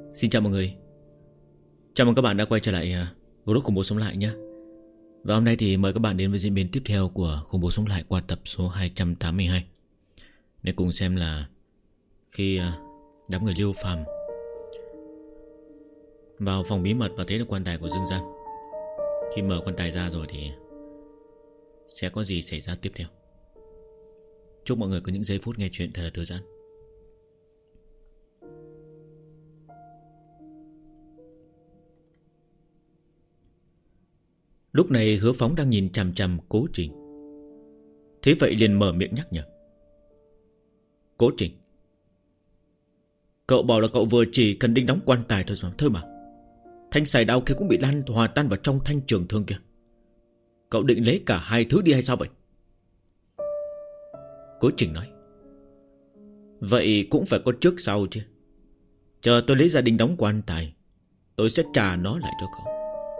Xin chào mọi người. Chào mừng các bạn đã quay trở lại Group Khủng Bố Sống Lại nhé. Và hôm nay thì mời các bạn đến với diễn biến tiếp theo của Khủng Bố Sống Lại qua tập số 282. Để cùng xem là khi đám người Liêu Phàm vào phòng bí mật và thấy được quan tài của Dương Gian. Khi mở quan tài ra rồi thì sẽ có gì xảy ra tiếp theo. Chúc mọi người có những giây phút nghe chuyện thật là thư giãn. Lúc này Hứa Phóng đang nhìn chằm chằm Cố Trình. Thế vậy liền mở miệng nhắc nhở. Cố Trình, cậu bảo là cậu vừa chỉ cần đinh đóng quan tài thôi mà. Thanh xài đao kia cũng bị hòa tan vào trong thanh trường thương kia. Cậu định lấy cả hai thứ đi hay sao vậy? Cố Trình nói. Vậy cũng phải có trước sau chứ. Chờ tôi lấy ra đinh đóng quan tài, tôi sẽ trả nó lại cho cậu.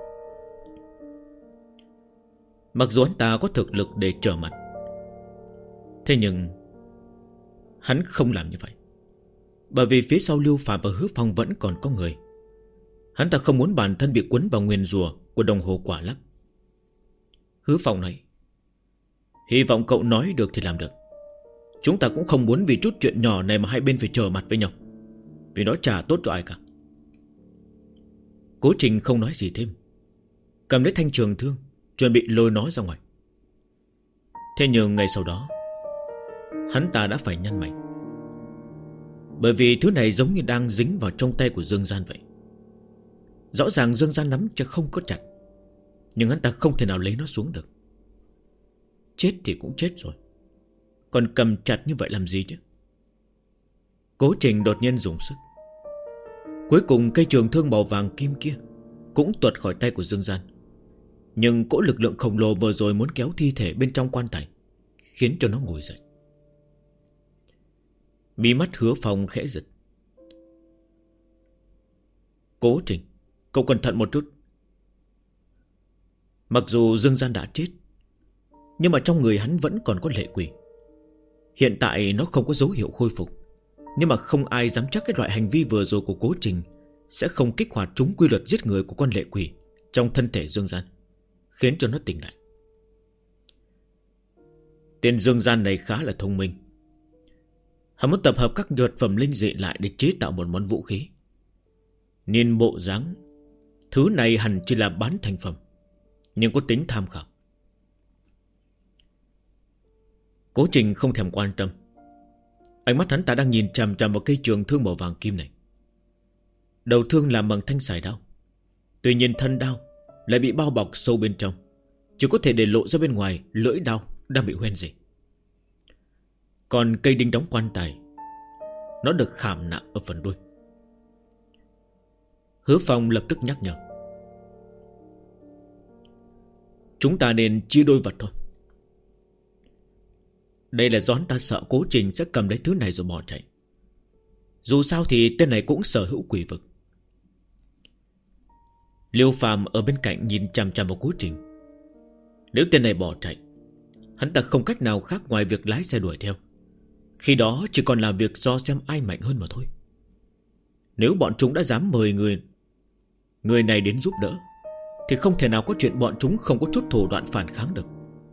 Mặc dù hắn ta có thực lực để trở mặt, thế nhưng hắn không làm như vậy. Bởi vì phía sau Lưu Phàm và Hứa Phong vẫn còn có người. Hắn ta không muốn bản thân bị cuốn vào nguyền rủa của đồng hồ quả lắc. Hứa Phong nói, hy vọng cậu nói được thì làm được. Chúng ta cũng không muốn vì chút chuyện nhỏ này mà hai bên phải trở mặt với nhau, vì nó chả tốt cho ai cả. Cố Trình không nói gì thêm, cầm lấy thanh trường thương, chuẩn bị lôi nó ra ngoài. Thế nhưng ngay sau đó, hắn ta đã phải nhăn mày. Bởi vì thứ này giống như đang dính vào trong tay của Dương Gian vậy. Rõ ràng Dương Gian nắm chứ không có chặt, nhưng hắn ta không thể nào lấy nó xuống được. Chết thì cũng chết rồi, còn cầm chặt như vậy làm gì chứ? Cố Trình đột nhiên dùng sức. Cuối cùng cây trường thương màu vàng kim kia cũng tuột khỏi tay của Dương Gian. Nhưng cỗ lực lượng khổng lồ vừa rồi muốn kéo thi thể bên trong quan tài, khiến cho nó ngồi dậy. Mí mắt Hứa Phong khẽ giật. Cố Trình, cậu cẩn thận một chút. Mặc dù Dương Gian đã chết, nhưng mà trong người hắn vẫn còn có lệ quỷ. Hiện tại nó không có dấu hiệu khôi phục, nhưng mà không ai dám chắc cái loại hành vi vừa rồi của Cố Trình sẽ không kích hoạt trúng quy luật giết người của con lệ quỷ trong thân thể Dương Gian, khiến cho nó tỉnh lại. Tên Dương Gian này khá là thông minh. Hắn muốn tập hợp các vật phẩm linh dị lại để chế tạo một món vũ khí. Nhìn bộ dáng, thứ này hẳn chỉ là bán thành phẩm, nhưng có tính tham khảo. Cố Trình không thèm quan tâm. Ánh mắt hắn ta đang nhìn chằm chằm vào cây trường thương màu vàng kim này. Đầu thương làm bằng thanh xài đao, tuy nhiên thân đao lại bị bao bọc sâu bên trong, chỉ có thể để lộ ra bên ngoài lưỡi đao đang bị hoen rỉ. Còn cây đinh đóng quan tài, nó được khảm nạm ở phần đuôi. Hứa Phong lập tức nhắc nhở. Chúng ta nên chia đôi vật thôi. Đây là do hắn ta sợ Cố Trình sẽ cầm lấy thứ này rồi bỏ chạy. Dù sao thì tên này cũng sở hữu quỷ vực. Liêu Phàm ở bên cạnh nhìn chằm chằm vào Cố Trình. Nếu tên này bỏ chạy, hắn ta không cách nào khác ngoài việc lái xe đuổi theo. Khi đó chỉ còn là việc do xem ai mạnh hơn mà thôi. Nếu bọn chúng đã dám mời người này đến giúp đỡ, thì không thể nào có chuyện bọn chúng không có chút thủ đoạn phản kháng được.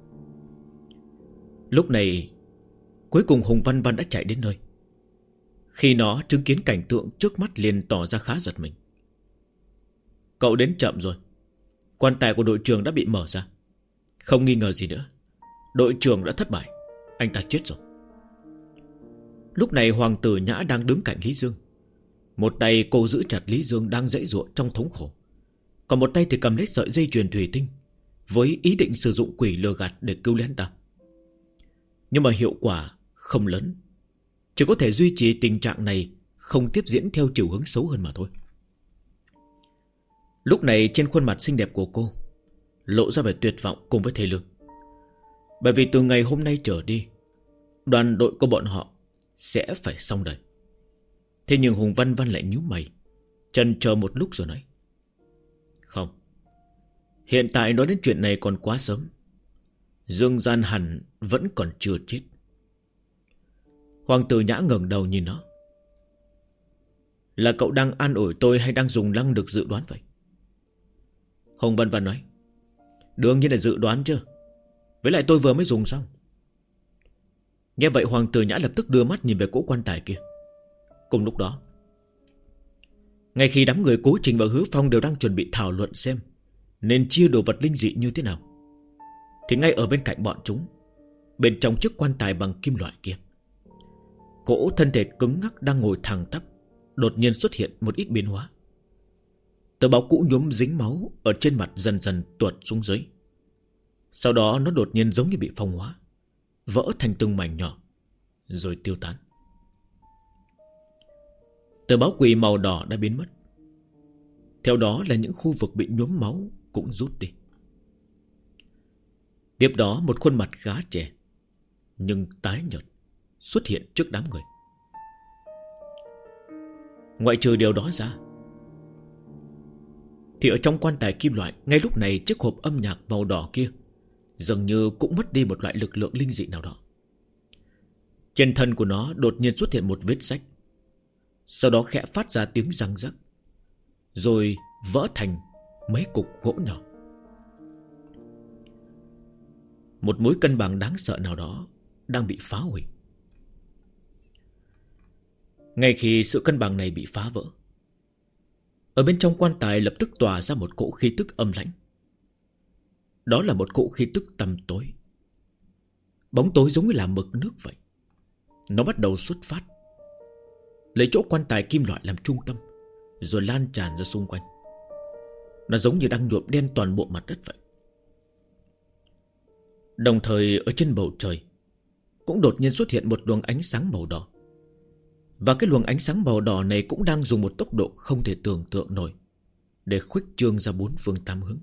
Lúc này cuối cùng Hùng Văn Văn đã chạy đến nơi. Khi nó chứng kiến cảnh tượng trước mắt liền tỏ ra khá giật mình. Cậu đến chậm rồi. Quan tài của đội trưởng đã bị mở ra. Không nghi ngờ gì nữa, đội trưởng đã thất bại. Anh ta chết rồi. Lúc này Hoàng tử Nhã đang đứng cạnh Lý Dương. Một tay cô giữ chặt Lý Dương đang giãy giụa trong thống khổ, còn một tay thì cầm lấy sợi dây chuyền thủy tinh, với ý định sử dụng quỷ lừa gạt để cứu lấy hắn ta. Nhưng mà hiệu quả không lớn, chỉ có thể duy trì tình trạng này không tiếp diễn theo chiều hướng xấu hơn mà thôi. Lúc này trên khuôn mặt xinh đẹp của cô lộ ra vẻ tuyệt vọng cùng với thê lương. Bởi vì từ ngày hôm nay trở đi, đoàn đội của bọn họ sẽ phải xong đời. Thế nhưng Hùng Văn Văn lại nhíu mày, chần chờ một lúc rồi nói. Không, hiện tại nói đến chuyện này còn quá sớm. Dương Gian hẳn vẫn còn chưa chết. Hoàng tử Nhã ngẩng đầu nhìn nó. Là cậu đang an ủi tôi hay đang dùng năng lực dự đoán vậy? Hồng Vân Vân nói. Đương nhiên là dự đoán chứ. Với lại tôi vừa mới dùng xong. Nghe vậy Hoàng Tử Nhã lập tức đưa mắt nhìn về cỗ quan tài kia. Cùng lúc đó, ngay khi đám người Cố Trình và Hứa Phong đều đang chuẩn bị thảo luận xem nên chia đồ vật linh dị như thế nào, thì ngay ở bên cạnh bọn chúng, bên trong chiếc quan tài bằng kim loại kia, cỗ thân thể cứng ngắc đang ngồi thẳng tắp đột nhiên xuất hiện một ít biến hóa. Tờ báo cũ nhuốm dính máu ở trên mặt dần dần tuột xuống dưới. Sau đó nó đột nhiên giống như bị phong hóa, vỡ thành từng mảnh nhỏ rồi tiêu tán. Tờ báo quỷ màu đỏ đã biến mất. Theo đó là những khu vực bị nhuốm máu cũng rút đi. Tiếp đó một khuôn mặt khá trẻ nhưng tái nhợt xuất hiện trước đám người. Ngoại trừ điều đó ra, thì ở trong quan tài kim loại, ngay lúc này chiếc hộp âm nhạc màu đỏ kia dường như cũng mất đi một loại lực lượng linh dị nào đó. Trên thân của nó đột nhiên xuất hiện một vết rách, sau đó khẽ phát ra tiếng răng rắc, rồi vỡ thành mấy cục gỗ nhỏ. Một mối cân bằng đáng sợ nào đó đang bị phá hủy. Ngay khi sự cân bằng này bị phá vỡ, ở bên trong quan tài lập tức tỏa ra một cỗ khí tức âm lãnh. Đó là một cỗ khí tức tăm tối, bóng tối giống như là mực nước vậy. Nó bắt đầu xuất phát, lấy chỗ quan tài kim loại làm trung tâm, rồi lan tràn ra xung quanh. Nó giống như đang nhuộm đen toàn bộ mặt đất vậy. Đồng thời ở trên bầu trời cũng đột nhiên xuất hiện một luồng ánh sáng màu đỏ. Và cái luồng ánh sáng màu đỏ này cũng đang dùng một tốc độ không thể tưởng tượng nổi để khuếch trương ra bốn phương tám hướng.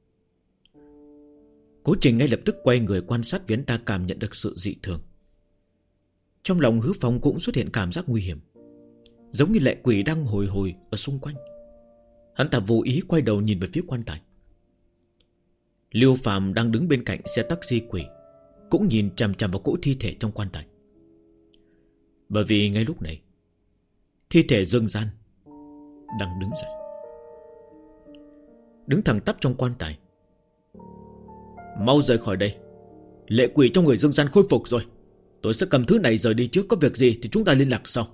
Cố Trình ngay lập tức quay người quan sát, vì hắn ta cảm nhận được sự dị thường. Trong lòng Hứa Phong cũng xuất hiện cảm giác nguy hiểm, giống như lệ quỷ đang hồi hồi ở xung quanh. Hắn ta vô ý quay đầu nhìn về phía quan tài. Liêu Phàm đang đứng bên cạnh xe taxi quỷ cũng nhìn chằm chằm vào cỗ thi thể trong quan tài. Bởi vì ngay lúc này thi thể Dương Gian đang đứng dậy, đứng thẳng tắp trong quan tài. Mau rời khỏi đây, lệ quỷ trong người Dương Gian khôi phục rồi. Tôi sẽ cầm thứ này rời đi trước, có việc gì thì chúng ta liên lạc sau.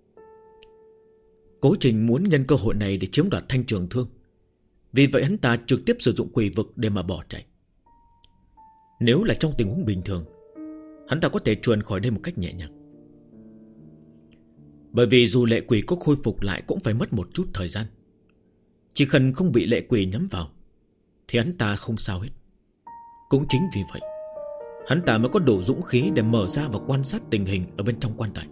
Cố Trình muốn nhân cơ hội này để chiếm đoạt Thanh Trường Thương. Vì vậy hắn ta trực tiếp sử dụng quỷ vực để mà bỏ chạy. Nếu là trong tình huống bình thường, hắn ta có thể chuồn khỏi đây một cách nhẹ nhàng. Bởi vì dù lệ quỷ có khôi phục lại cũng phải mất một chút thời gian. Chỉ cần không bị lệ quỷ nhắm vào thì hắn ta không sao hết. Cũng chính vì vậy hắn ta mới có đủ dũng khí để mở ra và quan sát tình hình ở bên trong quan tài.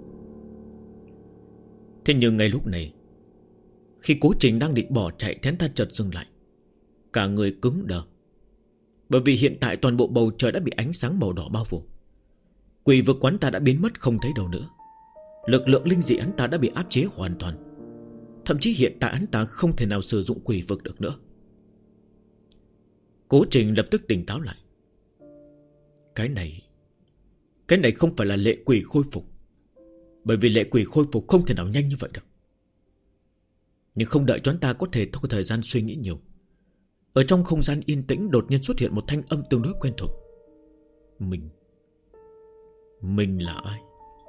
Thế nhưng ngay lúc này, khi Cố Trình đang định bỏ chạy thì hắn ta chợt dừng lại, cả người cứng đờ. Bởi vì hiện tại toàn bộ bầu trời đã bị ánh sáng màu đỏ bao phủ. Quỷ vực quán ta đã biến mất không thấy đâu nữa. Lực lượng linh dị hắn ta đã bị áp chế hoàn toàn. Thậm chí hiện tại hắn ta không thể nào sử dụng quỷ vực được nữa. Cố Trình lập tức tỉnh táo lại. Cái này không phải là lệ quỷ khôi phục. Bởi vì lệ quỷ khôi phục không thể nào nhanh như vậy được. Nhưng không đợi chúng ta có thể có thời gian suy nghĩ nhiều, ở trong không gian yên tĩnh đột nhiên xuất hiện một thanh âm tương đối quen thuộc. Mình là ai?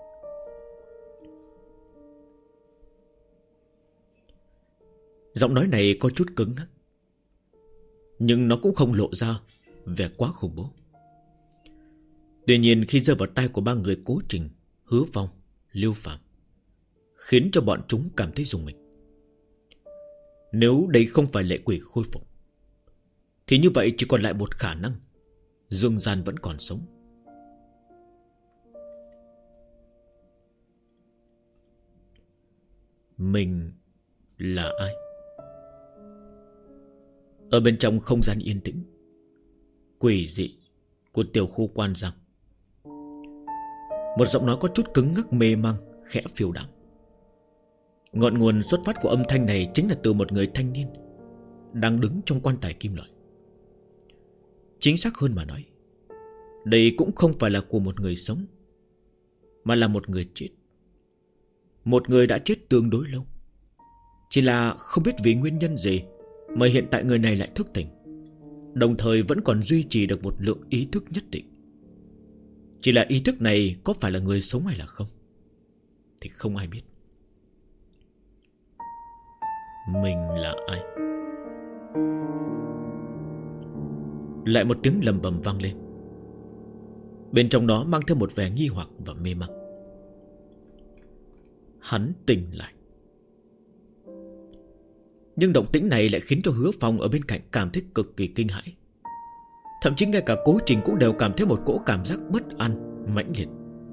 Giọng nói này có chút cứng ngắc, nhưng nó cũng không lộ ra vẻ quá khủng bố. Tuy nhiên khi rơi vào tai của ba người Cố Trình, Hứa Phong, Liêu Phàm, khiến cho bọn chúng cảm thấy rùng mình. Nếu đây không phải lệ quỷ khôi phục thì như vậy chỉ còn lại một khả năng: Dương Gian vẫn còn sống. Mình là ai? Ở bên trong không gian yên tĩnh quỷ dị của tiểu khu Quan Giang, một giọng nói có chút cứng ngắc mê mang khẽ phiêu đãng. Ngọn nguồn xuất phát của âm thanh này chính là từ một người thanh niên đang đứng trong quan tài kim loại. Chính xác hơn mà nói, đây cũng không phải là của một người sống, mà là một người chết. Một người đã chết tương đối lâu, Chỉ là không biết vì nguyên nhân gì mà hiện tại người này lại thức tỉnh, đồng thời vẫn còn duy trì được một lượng ý thức nhất định. Chỉ là ý thức này có phải là người sống hay là không thì không ai biết. Mình là ai? Lại một tiếng lầm bầm vang lên. Bên trong đó mang theo một vẻ nghi hoặc và mê mang. Hắn tỉnh lại. Nhưng động tĩnh này lại khiến cho Hứa Phong ở bên cạnh cảm thấy cực kỳ kinh hãi. Thậm chí ngay cả Cố Trình cũng đều cảm thấy một cỗ cảm giác bất an mãnh liệt.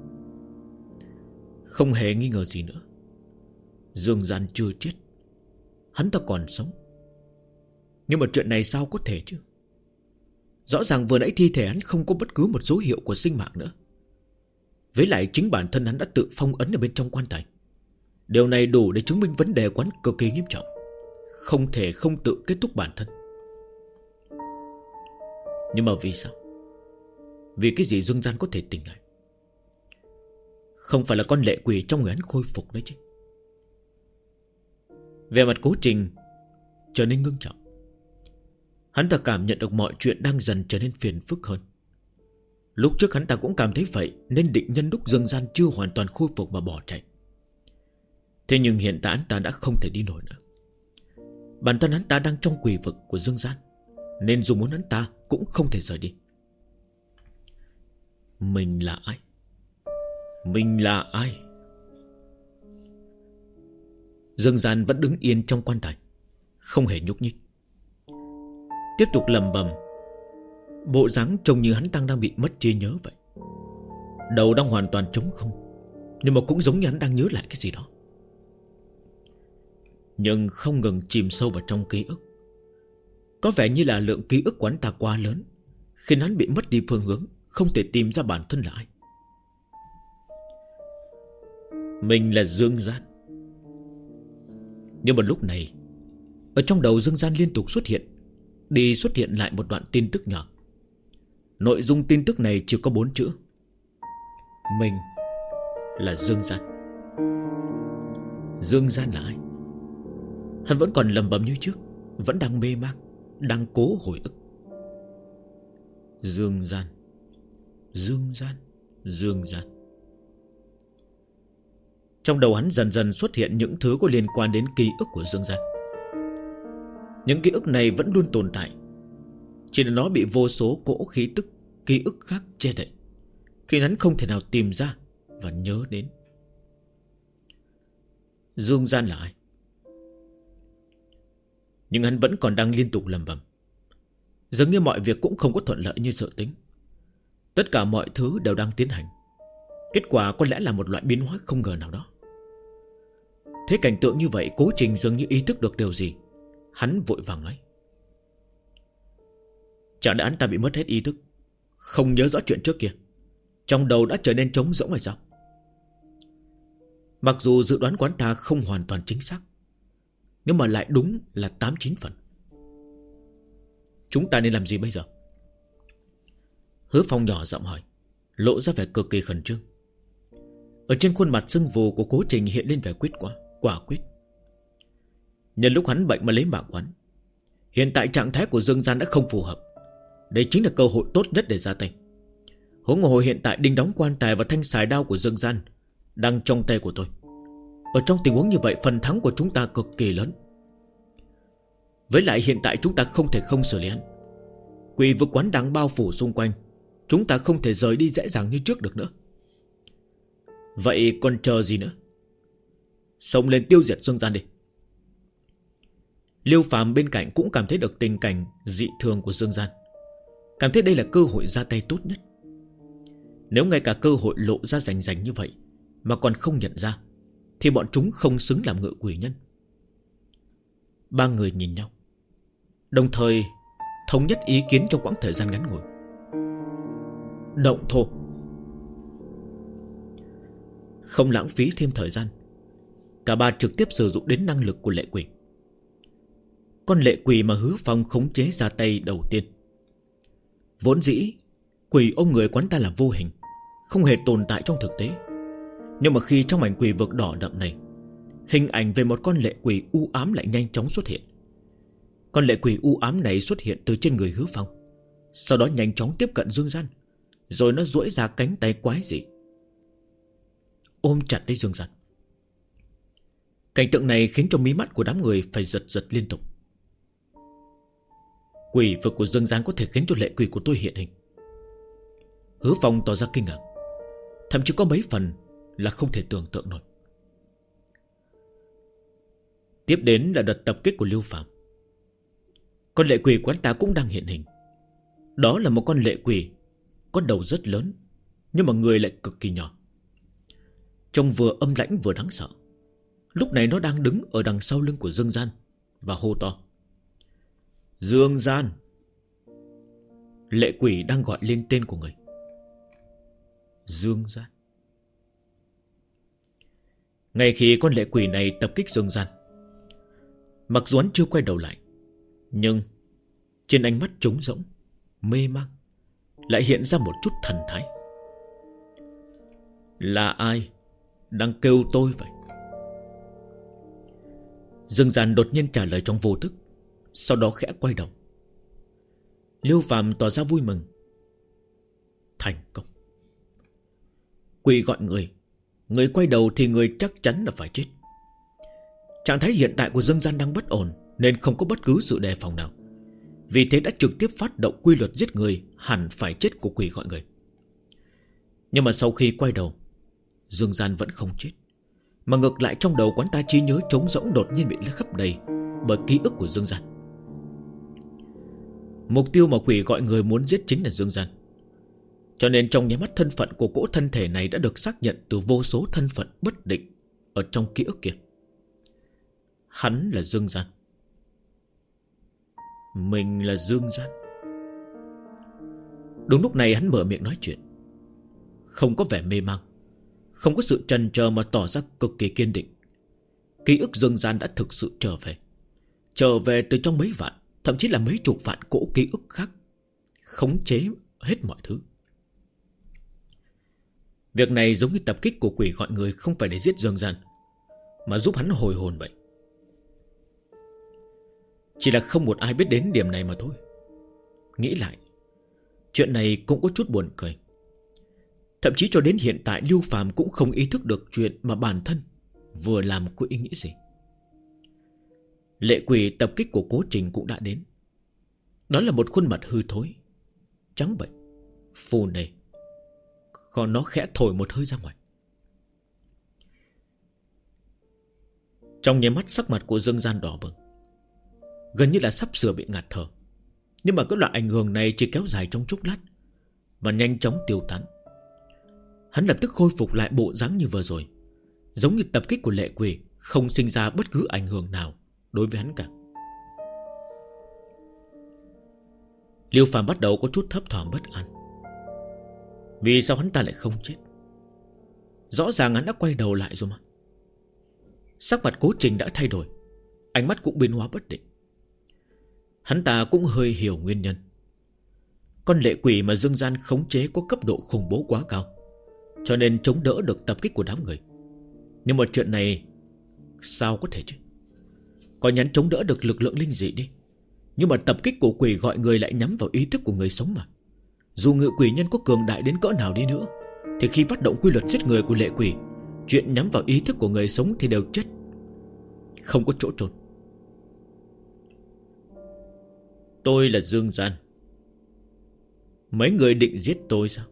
Không hề nghi ngờ gì nữa, Dương Gian chưa chết, hắn ta còn sống. Nhưng mà chuyện này sao có thể chứ? Rõ ràng vừa nãy thi thể hắn không có bất cứ một dấu hiệu của sinh mạng nữa. Với lại chính bản thân hắn đã tự phong ấn ở bên trong quan tài. Điều này đủ để chứng minh vấn đề của hắn cực kỳ nghiêm trọng, không thể không tự kết thúc bản thân. Nhưng mà vì sao? Vì cái gì Dương Gian có thể tỉnh lại? Không phải là con lệ quỷ trong người hắn khôi phục đấy chứ? Về mặt Cố Trình trở nên ngưng trọng. Hắn ta cảm nhận được mọi chuyện đang dần trở nên phiền phức hơn. Lúc trước hắn ta cũng cảm thấy vậy, nên định nhân lúc Dương Gian chưa hoàn toàn khôi phục mà bỏ chạy. Thế nhưng hiện tại hắn ta đã không thể đi nổi nữa. Bản thân hắn ta đang trong quỷ vực của Dương Gian, nên dù muốn hắn ta cũng không thể rời đi. Mình là ai? Mình là ai? Dương Gian vẫn đứng yên trong quan tài, không hề nhúc nhích, tiếp tục lẩm bẩm. Bộ dáng trông như hắn đang bị mất trí nhớ vậy. Đầu đang hoàn toàn trống không, nhưng mà cũng giống như hắn đang nhớ lại cái gì đó, nhưng không ngừng chìm sâu vào trong ký ức. Có vẻ như là lượng ký ức của hắn ta quá lớn, khiến hắn bị mất đi phương hướng, không thể tìm ra bản thân là ai. Mình là Dương Gian. Nhưng mà lúc này, ở trong đầu Dương Gian liên tục xuất hiện lại một đoạn tin tức nhỏ. Nội dung tin tức này chỉ có 4 chữ: mình là Dương Gian. Dương Gian là ai? Hắn vẫn còn lẩm bẩm như trước, vẫn đang mê mang, đang cố hồi ức. Dương Gian, Dương Gian, Dương Gian. Trong đầu hắn dần dần xuất hiện những thứ có liên quan đến ký ức của Dương Gian. Những ký ức này vẫn luôn tồn tại, chỉ là nó bị vô số cỗ khí tức ký ức khác che đậy, khiến hắn không thể nào tìm ra và nhớ đến. Dương Gian là ai? Nhưng hắn vẫn còn đang liên tục lẩm bẩm. Dường như mọi việc cũng không có thuận lợi như dự tính. Tất cả mọi thứ đều đang tiến hành. Kết quả có lẽ là một loại biến hóa không ngờ nào đó. Thế cảnh tượng như vậy, Cố Trình dường như ý thức được điều gì. Hắn vội vàng nói: Chẳng lẽ hắn ta bị mất hết ý thức, không nhớ rõ chuyện trước kia, trong đầu đã trở nên trống rỗng hay sao? Mặc dù dự đoán của hắn ta không hoàn toàn chính xác, nhưng mà lại đúng là 8-9 phần. Chúng ta nên làm gì bây giờ? Hứa Phong nhỏ giọng hỏi, lộ ra vẻ cực kỳ khẩn trương. Ở trên khuôn mặt sưng vù của Cố Trình hiện lên vẻ quả quyết. Nhân lúc hắn bệnh mà lấy mạng quán. Hiện tại trạng thái của Dương Gian đã không phù hợp. Đây chính là cơ hội tốt nhất để ra tay. Huống hồ hiện tại đinh đóng quan tài và thanh xài đao của Dương Gian đang trong tay của tôi. Ở trong tình huống như vậy, phần thắng của chúng ta cực kỳ lớn. Với lại hiện tại chúng ta không thể không xử lý hắn. Quỷ vực quán đang bao phủ xung quanh, chúng ta không thể rời đi dễ dàng như trước được nữa. Vậy còn chờ gì nữa? Xông lên tiêu diệt Dương Gian đi. Liêu Phàm bên cạnh cũng cảm thấy được tình cảnh dị thường của Dương Gian, cảm thấy đây là cơ hội ra tay tốt nhất. Nếu ngay cả cơ hội lộ ra rành như vậy mà còn không nhận ra, thì bọn chúng không xứng làm ngự quỷ nhân. Ba người nhìn nhau, đồng thời thống nhất ý kiến trong quãng thời gian ngắn ngủi. Động thổ. Không lãng phí thêm thời gian, cả ba trực tiếp sử dụng đến năng lực của lệ quỷ. Con lệ quỷ mà Hứa Phong khống chế ra tay đầu tiên. Vốn dĩ quỷ ôm người quán ta là vô hình, không hề tồn tại trong thực tế. Nhưng mà khi trong mảnh quỷ vực đỏ đậm này, hình ảnh về một con lệ quỷ u ám lại nhanh chóng xuất hiện. Con lệ quỷ u ám này xuất hiện từ trên người Hứa Phong, sau đó nhanh chóng tiếp cận Dương Gian, rồi nó duỗi ra cánh tay quái dị ôm chặt lấy Dương Gian. Cảnh tượng này khiến cho mí mắt của đám người phải giật giật liên tục. Quỷ vực của Dương Gian có thể khiến cho lệ quỷ của tôi hiện hình. Hứa Phong tỏ ra kinh ngạc, thậm chí có mấy phần là không thể tưởng tượng nổi. Tiếp đến là đợt tập kích của Lưu Phàm. Con lệ quỷ của anh ta cũng đang hiện hình. Đó là một con lệ quỷ có đầu rất lớn, nhưng mà người lại cực kỳ nhỏ, trông vừa âm lãnh vừa đáng sợ. Lúc này nó đang đứng ở đằng sau lưng của Dương Gian và hô to: Dương Gian! Lệ quỷ đang gọi lên tên của người. Dương Gian. Ngay khi con lệ quỷ này tập kích Dương Gian, mặc dù hắn chưa quay đầu lại, nhưng trên ánh mắt trống rỗng, mê mang, lại hiện ra một chút thần thái. Là ai đang kêu tôi vậy? Dương Gian đột nhiên trả lời trong vô thức, sau đó khẽ quay đầu. Lưu Phàm tỏ ra vui mừng. Thành công. Quỷ gọi người, người quay đầu thì người chắc chắn là phải chết. Trạng thái hiện tại của Dương Gian đang bất ổn, nên không có bất cứ sự đề phòng nào. Vì thế đã trực tiếp phát động quy luật giết người hẳn phải chết của quỷ gọi người. Nhưng mà sau khi quay đầu, Dương Gian vẫn không chết, mà ngược lại trong đầu quán ta trí nhớ trống rỗng đột nhiên bị khắp đầy bởi ký ức của Dương Gian. Mục tiêu mà quỷ gọi người muốn giết chính là Dương Gian. Cho nên trong nháy mắt thân phận của cỗ thân thể này đã được xác nhận từ vô số thân phận bất định ở trong ký ức kia. Hắn là Dương Gian. Mình là Dương Gian. Đúng lúc này hắn mở miệng nói chuyện, không có vẻ mê mang, không có sự chần chờ mà tỏ ra cực kỳ kiên định. Ký ức Dương Gian đã thực sự trở về. Trở về từ trong mấy vạn, thậm chí là mấy chục vạn cỗ ký ức khác, khống chế hết mọi thứ. Việc này giống như tập kích của quỷ gọi người không phải để giết Dương Gian, mà giúp hắn hồi hồn vậy. Chỉ là không một ai biết đến điểm này mà thôi. Nghĩ lại, chuyện này cũng có chút buồn cười. Thậm chí cho đến hiện tại Lưu Phàm cũng không ý thức được chuyện mà bản thân vừa làm có ý nghĩa gì. Lệ quỷ tập kích của Cố Trình cũng đã đến. Đó là một khuôn mặt hư thối, trắng bệch, phù nề. Còn nó khẽ thổi một hơi ra ngoài. Trong nháy mắt sắc mặt của Dương Gian đỏ bừng, gần như là sắp sửa bị ngạt thở. Nhưng mà cái loại ảnh hưởng này chỉ kéo dài trong chốc lát và nhanh chóng tiêu tán. Hắn lập tức khôi phục lại bộ dáng như vừa rồi, giống như tập kích của lệ quỷ không sinh ra bất cứ ảnh hưởng nào đối với hắn cả. Liêu Phàm bắt đầu có chút thấp thỏm bất an. Vì sao hắn ta lại không chết? Rõ ràng hắn đã quay đầu lại rồi mà. Sắc mặt Cố Trình đã thay đổi, ánh mắt cũng biến hóa bất định. Hắn ta cũng hơi hiểu nguyên nhân. Con lệ quỷ mà Dương Gian khống chế có cấp độ khủng bố quá cao, cho nên chống đỡ được tập kích của đám người. Nhưng mà chuyện này sao có thể chứ? Coi nhắn chống đỡ được lực lượng linh dị đi, nhưng mà tập kích của quỷ gọi người lại nhắm vào ý thức của người sống mà. Dù ngự quỷ nhân có cường đại đến cỡ nào đi nữa, thì khi phát động quy luật giết người của lệ quỷ, chuyện nhắm vào ý thức của người sống thì đều chết, không có chỗ trốn. Tôi là Dương Gian. Mấy người định giết tôi sao?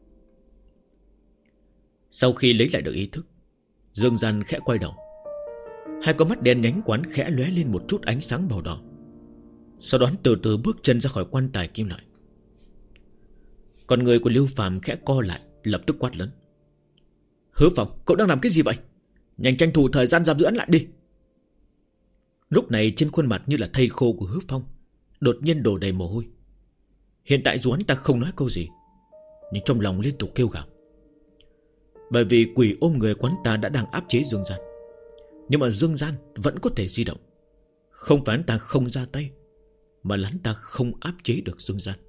Sau khi lấy lại được ý thức, Dương Gian khẽ quay đầu. Hai con mắt đen nhánh quán khẽ lóe lên một chút ánh sáng màu đỏ. Sau đó hắn từ từ bước chân ra khỏi quan tài kim loại. Còn người của Lưu Phàm khẽ co lại, lập tức quát lớn: Hứa Phong, cậu đang làm cái gì vậy? Nhanh tranh thủ thời gian giam giữ hắn lại đi. Lúc này trên khuôn mặt như là thây khô của Hứa Phong đột nhiên đổ đầy mồ hôi. Hiện tại dù hắn ta không nói câu gì, nhưng trong lòng liên tục kêu gào. Bởi vì quỷ ôm người quán ta đã đang áp chế Dương Gian, nhưng mà Dương Gian vẫn có thể di động. Không phải hắn ta không ra tay, mà là hắn ta không áp chế được Dương Gian.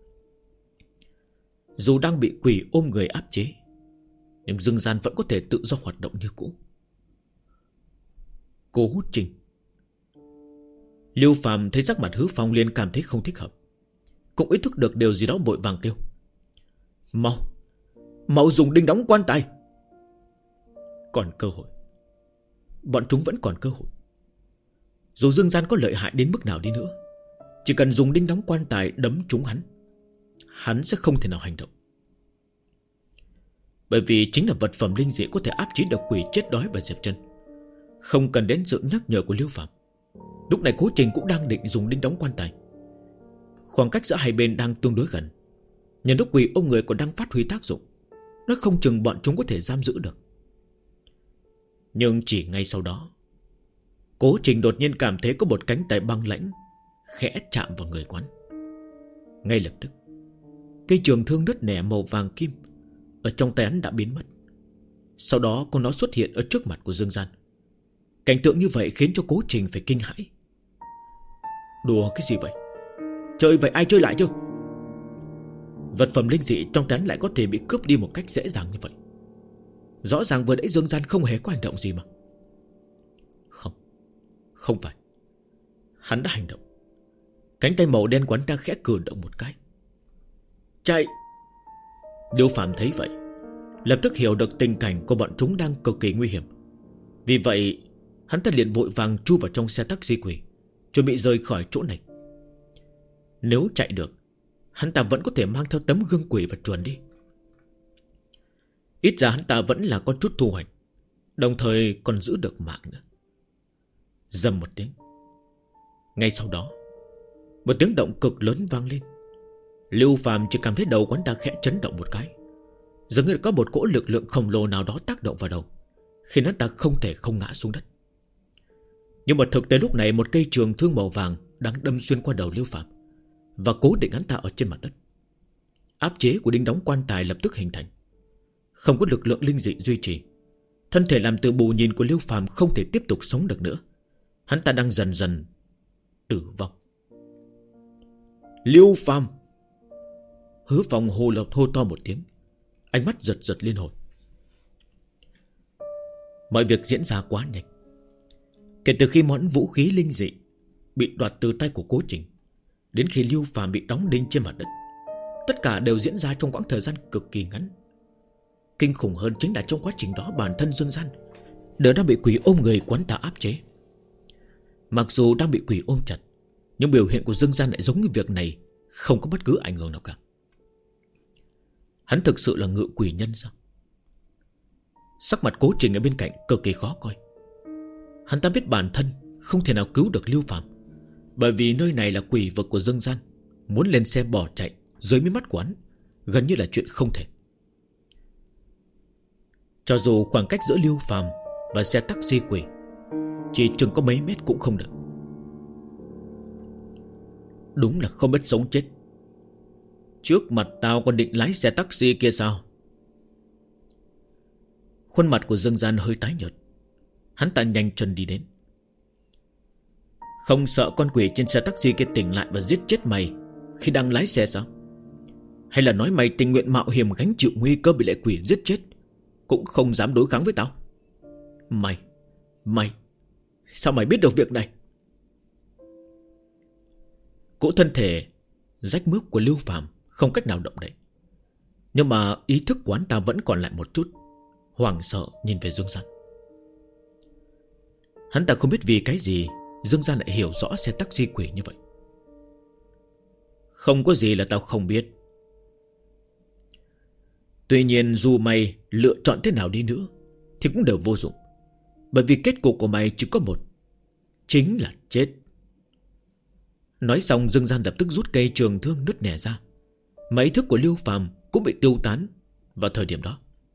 Dù đang bị quỷ ôm người áp chế, nhưng Dương Gian vẫn có thể tự do hoạt động như cũ. Cố Trình. Lưu Phàm thấy sắc mặt Hứa Phong liền cảm thấy không thích hợp, cũng ý thức được điều gì đó, vội vàng kêu: Mau, mau dùng đinh đóng quan tài. Còn cơ hội. Bọn chúng vẫn còn cơ hội. Dù Dương Gian có lợi hại đến mức nào đi nữa, chỉ cần dùng đinh đóng quan tài đấm trúng hắn sẽ không thể nào hành động. Bởi vì chính là vật phẩm linh dị có thể áp chế được quỷ chết đói và Diệp Chân, không cần đến sự nhắc nhở của Lưu Phàm. Lúc này Cố Trình cũng đang định dùng đinh đóng quan tài. Khoảng cách giữa hai bên đang tương đối gần, nhân lúc quỷ ông người còn đang phát huy tác dụng, nó không chừng bọn chúng có thể giam giữ được. Nhưng chỉ ngay sau đó, Cố Trình đột nhiên cảm thấy có một cánh tay băng lãnh khẽ chạm vào người quán. Ngay lập tức, cây trường thương nứt nẻ màu vàng kim ở trong tay hắn đã biến mất. Sau đó con nó xuất hiện ở trước mặt của Dương Gian. Cảnh tượng như vậy khiến cho Cố Trình phải kinh hãi. Đùa cái gì vậy? Chơi vậy ai chơi lại chứ? Vật phẩm linh dị trong tay hắn lại có thể bị cướp đi một cách dễ dàng như vậy. Rõ ràng vừa nãy Dương Gian không hề có hành động gì mà. Không phải. Hắn đã hành động. Cánh tay màu đen của hắn đang khẽ cử động một cái. Chạy! Liêu Phàm thấy vậy, lập tức hiểu được tình cảnh của bọn chúng đang cực kỳ nguy hiểm. Vì vậy hắn ta liền vội vàng chui vào trong xe taxi quỷ, chuẩn bị rời khỏi chỗ này. Nếu chạy được, hắn ta vẫn có thể mang theo tấm gương quỷ và chuồn đi. Ít ra hắn ta vẫn là có chút thu hoạch, đồng thời còn giữ được mạng nữa. Rầm một tiếng. Ngay sau đó, một tiếng động cực lớn vang lên. Lưu Phàm chỉ cảm thấy đầu quán ta khẽ chấn động một cái, dường như có một cỗ lực lượng khổng lồ nào đó tác động vào đầu, khiến hắn ta không thể không ngã xuống đất. Nhưng mà thực tế lúc này một cây trường thương màu vàng đang đâm xuyên qua đầu Lưu Phàm và cố định hắn ta ở trên mặt đất. Áp chế của đinh đóng quan tài lập tức hình thành. Không có lực lượng linh dị duy trì, thân thể làm từ bù nhìn của Lưu Phàm không thể tiếp tục sống được nữa. Hắn ta đang dần dần tử vong. Lưu Phàm! Hứa Phong hô to một tiếng, ánh mắt giật giật liên hồi. Mọi việc diễn ra quá nhanh. Kể từ khi món vũ khí linh dị bị đoạt từ tay của Cố Trình, đến khi Lưu Phàm bị đóng đinh trên mặt đất, tất cả đều diễn ra trong quãng thời gian cực kỳ ngắn. Kinh khủng hơn chính là trong quá trình đó bản thân Dương Gian đều đang bị quỷ ôm người quán ta áp chế. Mặc dù đang bị quỷ ôm chặt, nhưng biểu hiện của Dương Gian lại giống như việc này không có bất cứ ảnh hưởng nào cả. Hắn thực sự là ngự quỷ nhân sao? Sắc mặt Cố Trình ở bên cạnh cực kỳ khó coi. Hắn ta biết bản thân không thể nào cứu được Lưu Phàm, bởi vì nơi này là quỷ vực của Dương Gian. Muốn lên xe bỏ chạy dưới mí mắt của hắn gần như là chuyện không thể. Cho dù khoảng cách giữa Lưu Phàm và xe taxi quỷ chỉ chừng có mấy mét cũng không được. Đúng là không biết sống chết. Trước mặt tao còn định lái xe taxi kia sao? Khuôn mặt của Dương Gian hơi tái nhợt. Hắn ta nhanh chân đi đến. Không sợ con quỷ trên xe taxi kia tỉnh lại và giết chết mày khi đang lái xe sao? Hay là nói mày tình nguyện mạo hiểm gánh chịu nguy cơ bị lệ quỷ giết chết, cũng không dám đối kháng với tao? Mày sao mày biết được việc này? Cỗ thân thể rách mướp của Lưu Phàm không cách nào động đậy, nhưng mà ý thức của hắn ta vẫn còn lại một chút hoảng sợ nhìn về Dương Gian. Hắn ta không biết vì cái gì Dương Gian lại hiểu rõ xe taxi quỷ như vậy. Không có gì là tao không biết. Tuy nhiên dù mày lựa chọn thế nào đi nữa thì cũng đều vô dụng, bởi vì kết cục của mày chỉ có một, chính là chết. Nói xong Dương Gian lập tức rút cây trường thương nứt nẻ ra. Mà ý thức của Lưu Phàm cũng bị tiêu tán vào thời điểm đó.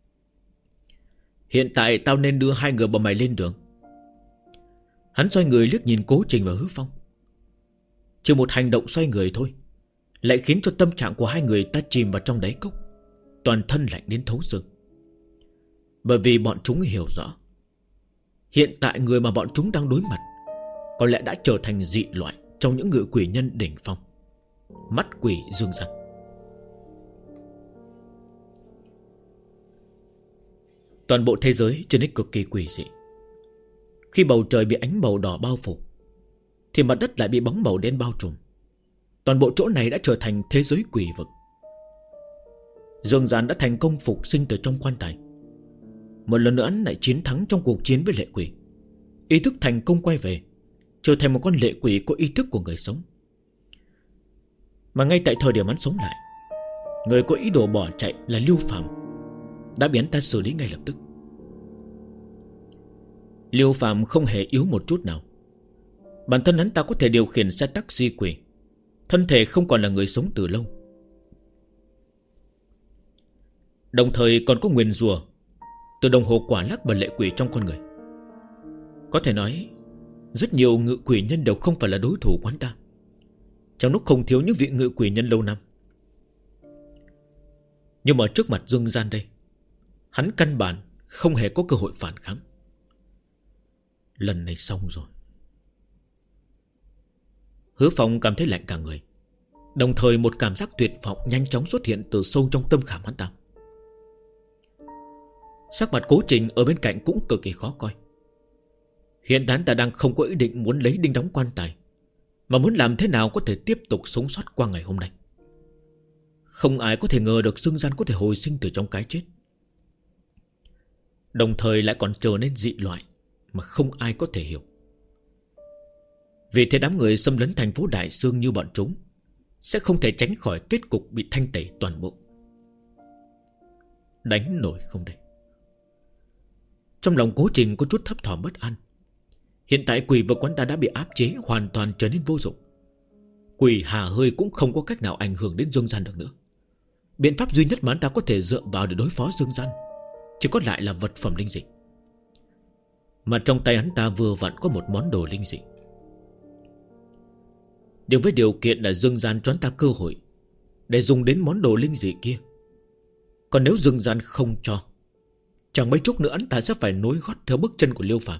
Hiện tại tao nên đưa hai người bọn mày lên đường. Hắn xoay người liếc nhìn Cố Trình và Hứa Phong. Chỉ một hành động xoay người thôi lại khiến cho tâm trạng của hai người ta chìm vào trong đáy cốc, toàn thân lạnh đến thấu xương. Bởi vì bọn chúng hiểu rõ, hiện tại người mà bọn chúng đang đối mặt có lẽ đã trở thành dị loại trong những ngự quỷ nhân đỉnh phong, mắt quỷ Dương Gian. Toàn bộ thế giới trở nên cực kỳ quỷ dị. Khi bầu trời bị ánh màu đỏ bao phủ thì mặt đất lại bị bóng màu đen bao trùm. Toàn bộ chỗ này đã trở thành thế giới quỷ vực. Dương Gian đã thành công phục sinh từ trong quan tài. Một lần nữa anh lại chiến thắng trong cuộc chiến với lệ quỷ. Ý thức thành công quay về, trở thành một con lệ quỷ có ý thức của người sống. Mà ngay tại thời điểm hắn sống lại, người có ý đồ bỏ chạy là Lưu Phàm đã bị hắn ta xử lý ngay lập tức. Lưu Phàm không hề yếu một chút nào. Bản thân hắn ta có thể điều khiển xe taxi quỷ, thân thể không còn là người sống từ lâu, đồng thời còn có nguyền rủa từ đồng hồ quả lắc và lệ quỷ trong con người. Có thể nói rất nhiều ngự quỷ nhân đều không phải là đối thủ của hắn ta, trong lúc không thiếu những vị ngự quỷ nhân lâu năm. Nhưng mà trước mặt Dương Gian đây, hắn căn bản không hề có cơ hội phản kháng. Lần này xong rồi. Hứa Phong cảm thấy lạnh cả người, đồng thời một cảm giác tuyệt vọng nhanh chóng xuất hiện từ sâu trong tâm khảm hắn ta. Sắc mặt Cố Trình ở bên cạnh cũng cực kỳ khó coi. Hiện tại hắn ta đang không có ý định muốn lấy đinh đóng quan tài, mà muốn làm thế nào có thể tiếp tục sống sót qua ngày hôm nay. Không ai có thể ngờ được Dương Gian có thể hồi sinh từ trong cái chết, đồng thời lại còn trở nên dị loại mà không ai có thể hiểu. Vì thế đám người xâm lấn thành phố Đại Sương như bọn chúng sẽ không thể tránh khỏi kết cục bị thanh tẩy toàn bộ. Đánh nổi không đây? Trong lòng Cố Trình có chút thấp thỏm bất an. Hiện tại quỷ vực quán ta đã bị áp chế, hoàn toàn trở nên vô dụng. Quỷ hà hơi cũng không có cách nào ảnh hưởng đến Dương Gian được nữa. Biện pháp duy nhất mà hắn ta có thể dựa vào để đối phó Dương Gian chỉ có lại là vật phẩm linh dị. Mà trong tay hắn ta vừa vặn có một món đồ linh dị. Nhưng với điều kiện là Dương Gian cho hắn ta cơ hội để dùng đến món đồ linh dị kia. Còn nếu Dương Gian không cho, chẳng mấy chốc nữa hắn ta sẽ phải nối gót theo bước chân của Liêu Phàm.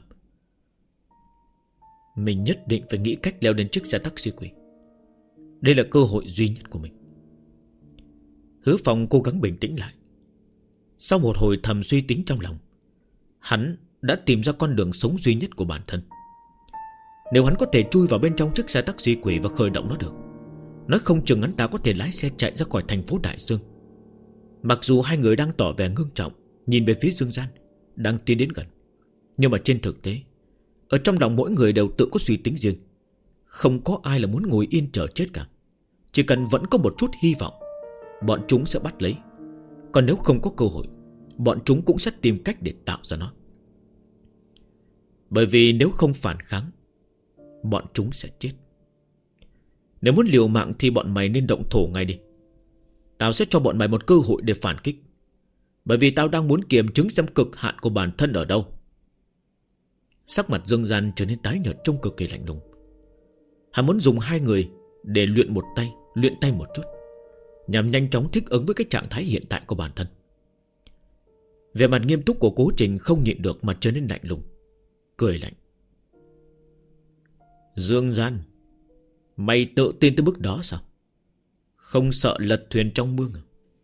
Mình nhất định phải nghĩ cách leo đến chiếc xe taxi quỷ. Đây là cơ hội duy nhất của mình. Hứa Phong cố gắng bình tĩnh lại. Sau một hồi thầm suy tính trong lòng, hắn đã tìm ra con đường sống duy nhất của bản thân. Nếu hắn có thể chui vào bên trong chiếc xe taxi quỷ và khởi động nó được, nói không chừng hắn ta có thể lái xe chạy ra khỏi thành phố Đại Sương. Mặc dù hai người đang tỏ vẻ ngưng trọng nhìn về phía Dương Gian đang tiến đến gần, nhưng mà trên thực tế ở trong lòng mỗi người đều tự có suy tính riêng. Không có ai là muốn ngồi yên chờ chết cả. Chỉ cần vẫn có một chút hy vọng, bọn chúng sẽ bắt lấy. Còn nếu không có cơ hội, bọn chúng cũng sẽ tìm cách để tạo ra nó. Bởi vì nếu không phản kháng, bọn chúng sẽ chết. Nếu muốn liều mạng thì bọn mày nên động thổ ngay đi. Tao sẽ cho bọn mày một cơ hội để phản kích. Bởi vì tao đang muốn kiểm chứng xem cực hạn của bản thân ở đâu. Sắc mặt Dương Gian trở nên tái nhợt, trông cực kỳ lạnh lùng. Hắn muốn dùng hai người để luyện tay một chút, nhằm nhanh chóng thích ứng với cái trạng thái hiện tại của bản thân. Vẻ mặt nghiêm túc của Cố Trình không nhịn được mà trở nên lạnh lùng, cười lạnh. Dương Gian, mày tự tin tới mức đó sao? Không sợ lật thuyền trong mương à?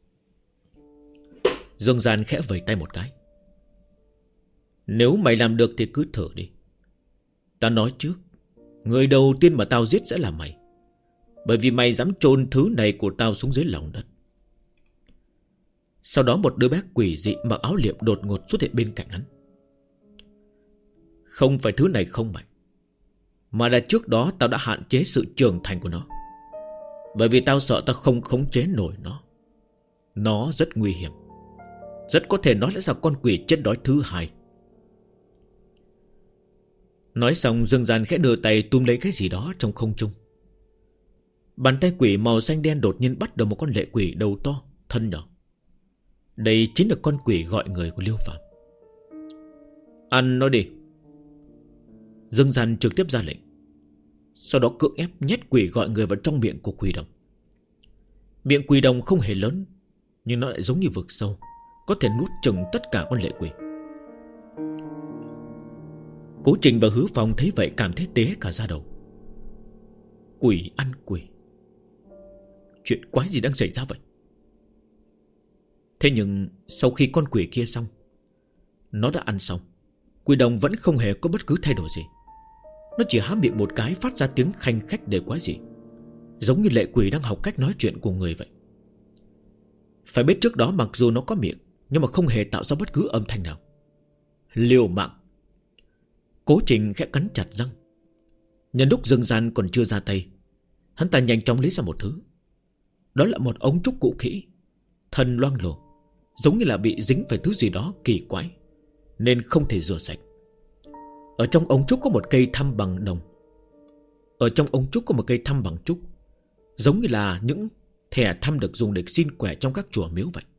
Dương Gian khẽ vẩy tay một cái. Nếu mày làm được thì cứ thử đi. Tao nói trước, người đầu tiên mà tao giết sẽ là mày. Bởi vì mày dám chôn thứ này của tao xuống dưới lòng đất. Sau đó một đứa bé quỷ dị mặc áo liệm đột ngột xuất hiện bên cạnh hắn. Không phải thứ này không mạnh, mà là trước đó tao đã hạn chế sự trưởng thành của nó. Bởi vì tao sợ tao không khống chế nổi nó. Nó rất nguy hiểm. Rất có thể nó sẽ là con quỷ chết đói thứ hai. Nói xong Dương Gian khẽ đưa tay túm lấy cái gì đó trong không trung. Bàn tay quỷ màu xanh đen đột nhiên bắt được một con lệ quỷ đầu to, thân nhỏ. Đây chính là con quỷ gọi người của Liêu Phàm. Ăn nó đi. Dương Gian trực tiếp ra lệnh. Sau đó cưỡng ép nhét quỷ gọi người vào trong miệng của quỷ đồng. Miệng quỷ đồng không hề lớn, nhưng nó lại giống như vực sâu, có thể nuốt chửng tất cả con lệ quỷ. Cố Trình và Hứa Phong thấy vậy cảm thấy tê hết cả da đầu. Quỷ ăn quỷ, chuyện quái gì đang xảy ra vậy? Thế nhưng sau khi con quỷ kia xong, nó đã ăn xong, Quỷ đồng vẫn không hề có bất cứ thay đổi gì. Nó chỉ há miệng một cái, phát ra tiếng khanh khách đầy quái dị, giống như lệ quỷ đang học cách nói chuyện của người vậy. Phải biết trước đó mặc dù nó có miệng, nhưng mà không hề tạo ra bất cứ âm thanh nào. Liều mạng. Cố Trình khẽ cắn chặt răng. Nhân lúc Dương Gian còn chưa ra tay, hắn ta nhanh chóng lấy ra một thứ. Đó là một ống trúc cũ kỹ, thân loang lổ, giống như là bị dính phải thứ gì đó kỳ quái, nên không thể rửa sạch. Ở trong ống trúc có một cây thăm bằng đồng. Ở trong ống trúc có một cây thăm bằng trúc, giống như là những thẻ thăm được dùng để xin quẻ trong các chùa miếu vậy.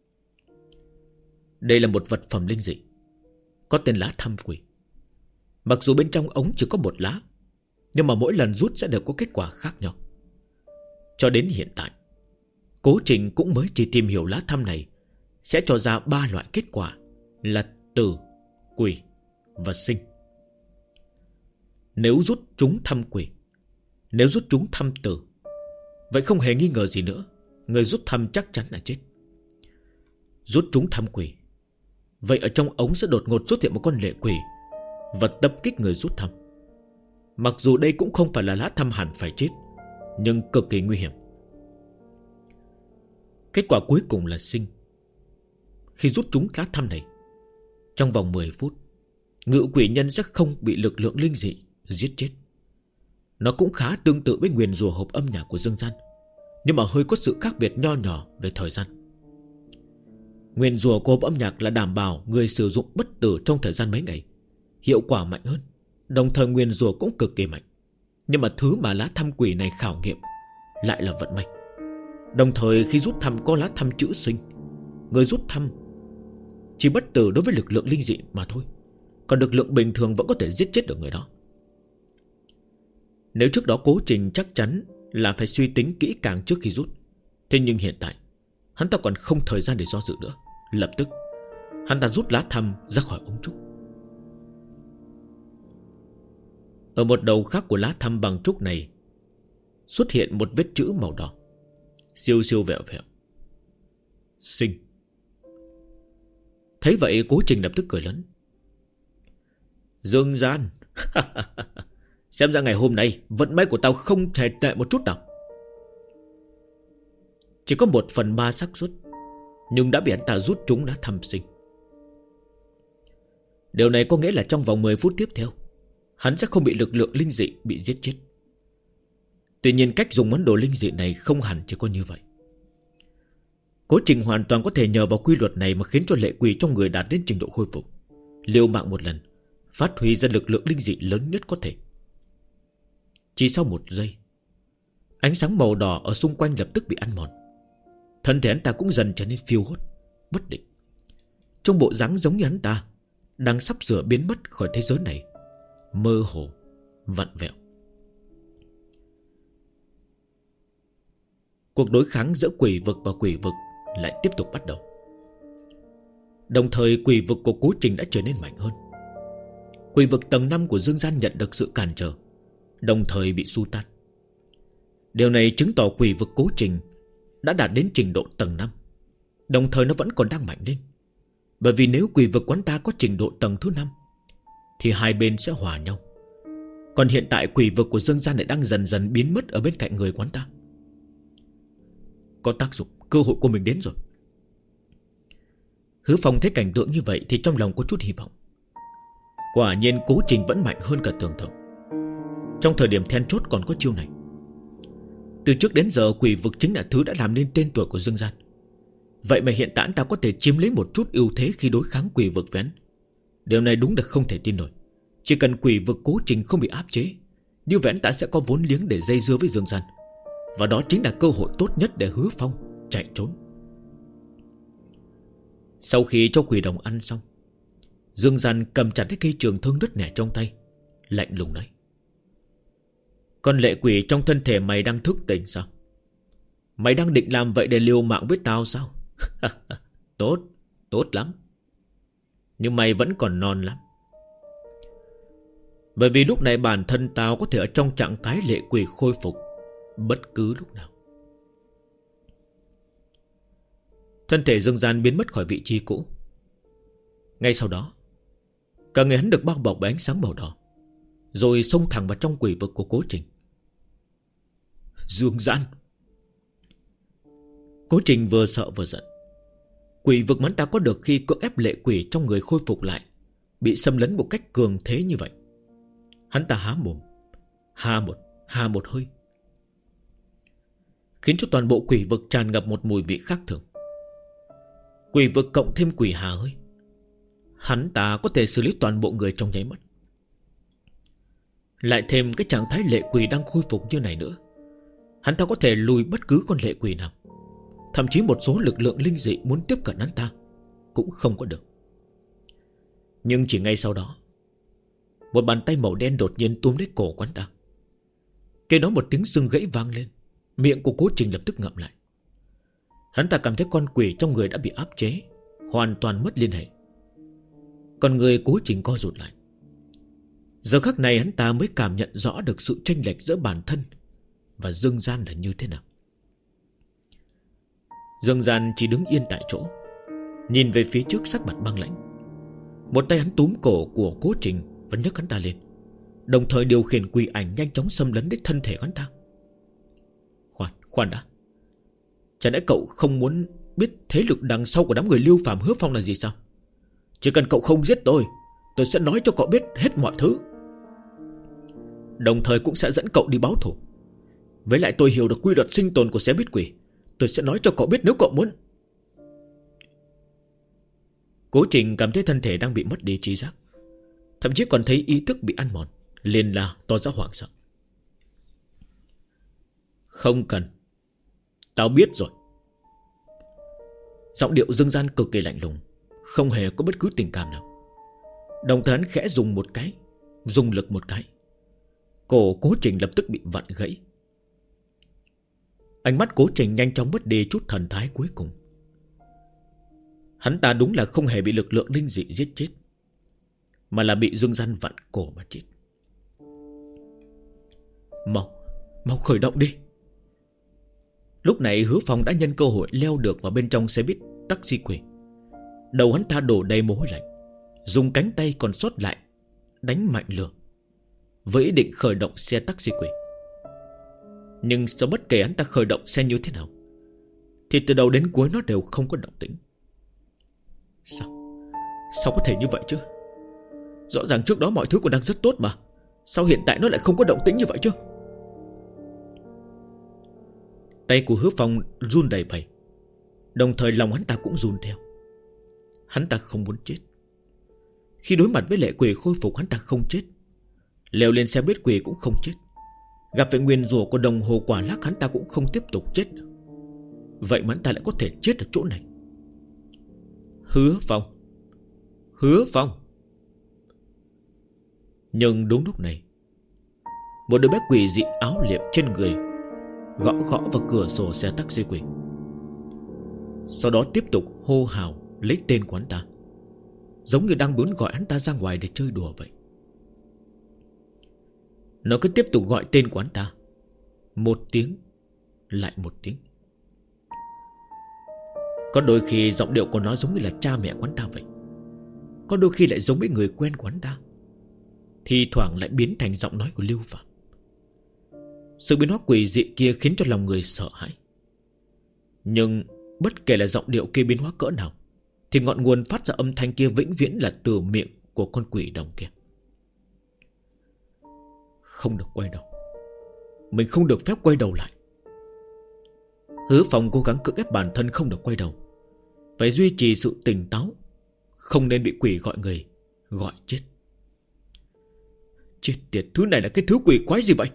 Đây là một vật phẩm linh dị, có tên lá thăm quỷ. Mặc dù bên trong ống chỉ có một lá, nhưng mà mỗi lần rút sẽ đều có kết quả khác nhau. Cho đến hiện tại, Cố Trình cũng mới chỉ tìm hiểu lá thăm này sẽ cho ra 3 loại kết quả là tử, quỷ và sinh. Nếu rút trúng thăm quỷ, nếu rút trúng thăm tử, vậy không hề nghi ngờ gì nữa, người rút thăm chắc chắn là chết. Rút trúng thăm quỷ, vậy ở trong ống sẽ đột ngột xuất hiện một con lệ quỷ và tập kích người rút thăm. Mặc dù đây cũng không phải là lá thăm hẳn phải chết, nhưng cực kỳ nguy hiểm. Kết quả cuối cùng là sinh. Khi rút trúng lá thăm này, trong vòng 10 phút, ngự quỷ nhân sẽ không bị lực lượng linh dị giết chết. Nó cũng khá tương tự với nguyền rủa hộp âm nhạc của Dương Gian, nhưng mà hơi có sự khác biệt nho nhỏ về thời gian. Nguyền rủa của hộp âm nhạc là đảm bảo người sử dụng bất tử trong thời gian mấy ngày, hiệu quả mạnh hơn, đồng thời nguyền rủa cũng cực kỳ mạnh. Nhưng mà thứ mà lá thăm quỷ này khảo nghiệm lại là vận may. Đồng thời khi rút thăm có lá thăm chữ sinh, người rút thăm chỉ bất tử đối với lực lượng linh dị mà thôi, còn lực lượng bình thường vẫn có thể giết chết được người đó. Nếu trước đó Cố Trình chắc chắn là phải suy tính kỹ càng trước khi rút, thế nhưng hiện tại hắn ta còn không thời gian để do dự nữa. Lập tức hắn ta rút lá thăm ra khỏi ống trúc. Ở một đầu khác của lá thăm bằng trúc này xuất hiện một vết chữ màu đỏ, siêu siêu vẹo vẹo. Sinh. Thấy vậy Cố Trình lập tức cười lớn. Dương Gian, xem ra ngày hôm nay vận may của tao không thể tệ một chút nào. Chỉ có 1/3 xác suất, nhưng đã bị hắn ta rút trúng lá thăm sinh. Điều này có nghĩa là trong vòng 10 phút tiếp theo, hắn sẽ không bị lực lượng linh dị bị giết chết. Tuy nhiên cách dùng món đồ linh dị này không hẳn chỉ có như vậy. Cố Trình hoàn toàn có thể nhờ vào quy luật này mà khiến cho lệ quỷ trong người đạt đến trình độ khôi phục, liều mạng một lần, phát huy ra lực lượng linh dị lớn nhất có thể. Chỉ sau 1 giây, ánh sáng màu đỏ ở xung quanh lập tức bị ăn mòn. Thân thể hắn ta cũng dần trở nên phiêu hốt, bất định, trong bộ dáng giống như hắn ta đang sắp sửa biến mất khỏi thế giới này, mơ hồ, vặn vẹo. Cuộc đối kháng giữa quỷ vực và quỷ vực lại tiếp tục bắt đầu. Đồng thời quỷ vực của Cố Trình đã trở nên mạnh hơn. Quỷ vực tầng 5 của Dương Gian nhận được sự cản trở, đồng thời bị xu tan. Điều này chứng tỏ quỷ vực Cố Trình đã đạt đến trình độ tầng 5, đồng thời nó vẫn còn đang mạnh lên. Bởi vì nếu quỷ vực quán ta có trình độ tầng thứ 5 thì hai bên sẽ hòa nhau. Còn hiện tại quỷ vực của Dương Gian lại đang dần dần biến mất ở bên cạnh người quán ta. Có tác dụng, cơ hội của mình đến rồi. Hứa Phong thấy cảnh tượng như vậy thì trong lòng có chút hy vọng. Quả nhiên Cố Trình vẫn mạnh hơn cả tưởng tượng. Trong thời điểm then chốt còn có chiêu này. Từ trước đến giờ quỷ vực chính là thứ đã làm nên tên tuổi của Dương Gian. Vậy mà hiện tại ta có thể chiếm lấy một chút ưu thế khi đối kháng quỷ vực với hắn. Điều này đúng là không thể tin nổi. Chỉ cần quỷ vực Cố Trình không bị áp chế, như vậy ta sẽ có vốn liếng để dây dưa với Dương Gian. Và đó chính là cơ hội tốt nhất để Hứa Phong chạy trốn. Sau khi cho quỷ đồng ăn xong, Dương Gian cầm chặt cái cây trường thương đứt nẻ trong tay, lạnh lùng nói: Con lệ quỷ trong thân thể mày đang thức tỉnh sao? Mày đang định làm vậy để liều mạng với tao sao? Tốt, tốt lắm. Nhưng mày vẫn còn non lắm. Bởi vì lúc này bản thân tao có thể ở trong trạng thái lệ quỷ khôi phục bất cứ lúc nào. Thân thể Dương Gian biến mất khỏi vị trí cũ. Ngay sau đó, Cả người hắn được bao bọc bởi ánh sáng màu đỏ, rồi xông thẳng vào trong quỷ vực của Cố Trình. Dương gian! Cố Trình vừa sợ vừa giận. Quỷ vực mà hắn ta có được khi cưỡng ép lệ quỷ trong người khôi phục lại bị xâm lấn một cách cường thế như vậy. Hắn ta há mồm, ha một hơi, khiến cho toàn bộ quỷ vực tràn ngập một mùi vị khác thường. Quỷ vực cộng thêm quỷ hà hơi, hắn ta có thể xử lý toàn bộ người trong nháy mắt. Lại thêm cái trạng thái lệ quỷ đang khôi phục như này nữa, hắn ta có thể lùi bất cứ con lệ quỷ nào. Thậm chí một số lực lượng linh dị muốn tiếp cận hắn ta cũng không có được. Nhưng chỉ ngay sau đó, một bàn tay màu đen đột nhiên túm lấy cổ của hắn ta. Kế đó một tiếng xương gãy vang lên. Miệng của Cố Trình lập tức ngậm lại. Hắn ta cảm thấy con quỷ trong người đã bị áp chế, hoàn toàn mất liên hệ. Còn người Cố Trình co rụt lại. Giờ khắc này hắn ta mới cảm nhận rõ được sự chênh lệch giữa bản thân và Dương Gian là như thế nào. Dương Gian chỉ đứng yên tại chỗ, nhìn về phía trước sắc mặt băng lãnh. Một tay hắn túm cổ của Cố Trình và nhấc hắn ta lên, đồng thời điều khiển quỷ ảnh nhanh chóng xâm lấn đến thân thể hắn ta. Khoan đã, chả lẽ cậu không muốn biết thế lực đằng sau của đám người Lưu Phàm Hứa Phong là gì sao? Chỉ cần cậu không giết tôi sẽ nói cho cậu biết hết mọi thứ. Đồng thời cũng sẽ dẫn cậu đi báo thù. Với lại tôi hiểu được quy luật sinh tồn của xé biết quỷ. Tôi sẽ nói cho cậu biết nếu cậu muốn. Cố Trình cảm thấy thân thể đang bị mất đi trí giác, thậm chí còn thấy ý thức bị ăn mòn, liền la to ra hoảng sợ. Không cần, tao biết rồi. Giọng điệu Dương Gian cực kỳ lạnh lùng, không hề có bất cứ tình cảm nào. Đồng thời hắn khẽ dùng lực một cái. Cổ Cố Trình lập tức bị vặn gãy. Ánh mắt Cố Trình nhanh chóng mất đi chút thần thái cuối cùng. Hắn ta đúng là không hề bị lực lượng linh dị giết chết, mà là bị Dương Gian vặn cổ mà chết. Mau khởi động đi. Lúc này Hứa Phong đã nhân cơ hội leo được vào bên trong xe buýt taxi quỷ. Đầu hắn ta đổ đầy mồ hôi lạnh, dùng cánh tay còn sót lại đánh mạnh lửa với ý định khởi động xe taxi quỷ. Nhưng sau bất kể hắn ta khởi động xe như thế nào thì từ đầu đến cuối nó đều không có động tĩnh. Sao có thể như vậy chứ? Rõ ràng trước đó mọi thứ còn đang rất tốt mà. Sao hiện tại nó lại không có động tĩnh như vậy chứ? Tay của Hứa Phong run đầy bẩy, đồng thời lòng hắn ta cũng run theo. Hắn ta không muốn chết. Khi đối mặt với lệ quỷ khôi phục hắn ta không chết, leo lên xe buýt quỷ cũng không chết, gặp phải nguyền rủa của đồng hồ quả lắc hắn ta cũng không tiếp tục chết được. Vậy mà hắn ta lại có thể chết ở chỗ này. Hứa Phong. Nhưng đúng lúc này, một đứa bé quỷ dị áo liệm trên người gõ vào cửa sổ xe taxi quỷ. Sau đó tiếp tục hô hào lấy tên của hắn ta, giống như đang muốn gọi hắn ta ra ngoài để chơi đùa vậy. Nó cứ tiếp tục gọi tên của hắn ta, một tiếng lại một tiếng. Có đôi khi giọng điệu của nó giống như là cha mẹ của hắn ta vậy, có đôi khi lại giống với người quen của hắn ta, thì thoảng lại biến thành giọng nói của Lưu Phạm. Sự biến hóa quỷ dị kia khiến cho lòng người sợ hãi. Nhưng bất kể là giọng điệu kia biến hóa cỡ nào, thì ngọn nguồn phát ra âm thanh kia vĩnh viễn là từ miệng của con quỷ đồng kia. Không được quay đầu, mình không được phép quay đầu lại. Hứa Phong cố gắng cưỡng ép bản thân không được quay đầu, phải duy trì sự tỉnh táo, không nên bị quỷ gọi người, gọi chết. Chết tiệt, thứ này là cái thứ quỷ quái gì vậy?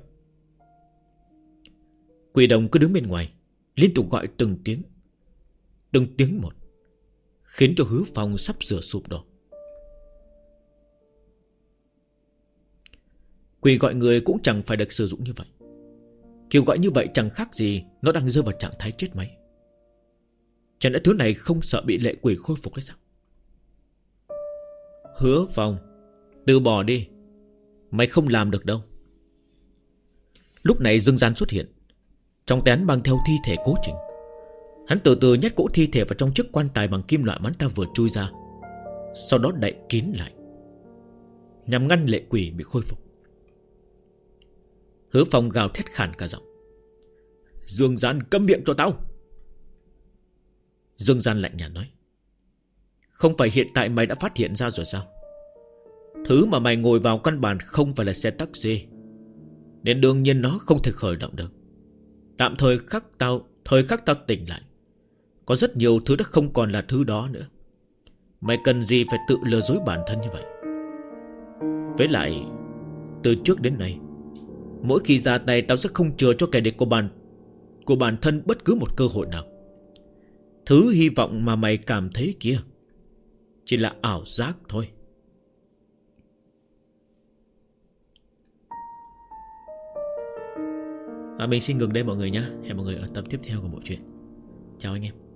Quỷ đồng cứ đứng bên ngoài, liên tục gọi từng tiếng một, khiến cho Hứa Phong sắp sửa sụp đổ. Quỷ gọi người cũng chẳng phải được sử dụng như vậy. Kiểu gọi như vậy chẳng khác gì nó đang rơi vào trạng thái chết máy. Chẳng lẽ thứ này không sợ bị lệ quỷ khôi phục hay sao? Hứa Phong, từ bỏ đi, mày không làm được đâu. Lúc này Dương Gian xuất hiện, trong tay hắn mang theo thi thể Cố Trình. Hắn từ từ nhét cỗ thi thể vào trong chiếc quan tài bằng kim loại mà hắn ta vừa chui ra, sau đó đậy kín lại. nhằm ngăn lệ quỷ bị khôi phục. Hứa Phong gào thét khàn cả giọng: Dương Gian, câm miệng cho tao. Dương Gian lạnh nhạt nói: Không phải hiện tại mày đã phát hiện ra rồi sao? Thứ mà mày ngồi vào căn bản không phải là xe taxi, nên đương nhiên nó không thể khởi động được. Tạm thời thời khắc tao tỉnh lại, có rất nhiều thứ đã không còn là thứ đó nữa. Mày cần gì phải tự lừa dối bản thân như vậy? Với lại, từ trước đến nay, mỗi khi ra tay tao sẽ không chừa cho kẻ địch của bản thân bất cứ một cơ hội nào. Thứ hy vọng mà mày cảm thấy kia chỉ là ảo giác thôi. Mình xin ngừng đây mọi người nhé. Hẹn mọi người ở tập tiếp theo của bộ truyện. Chào anh em.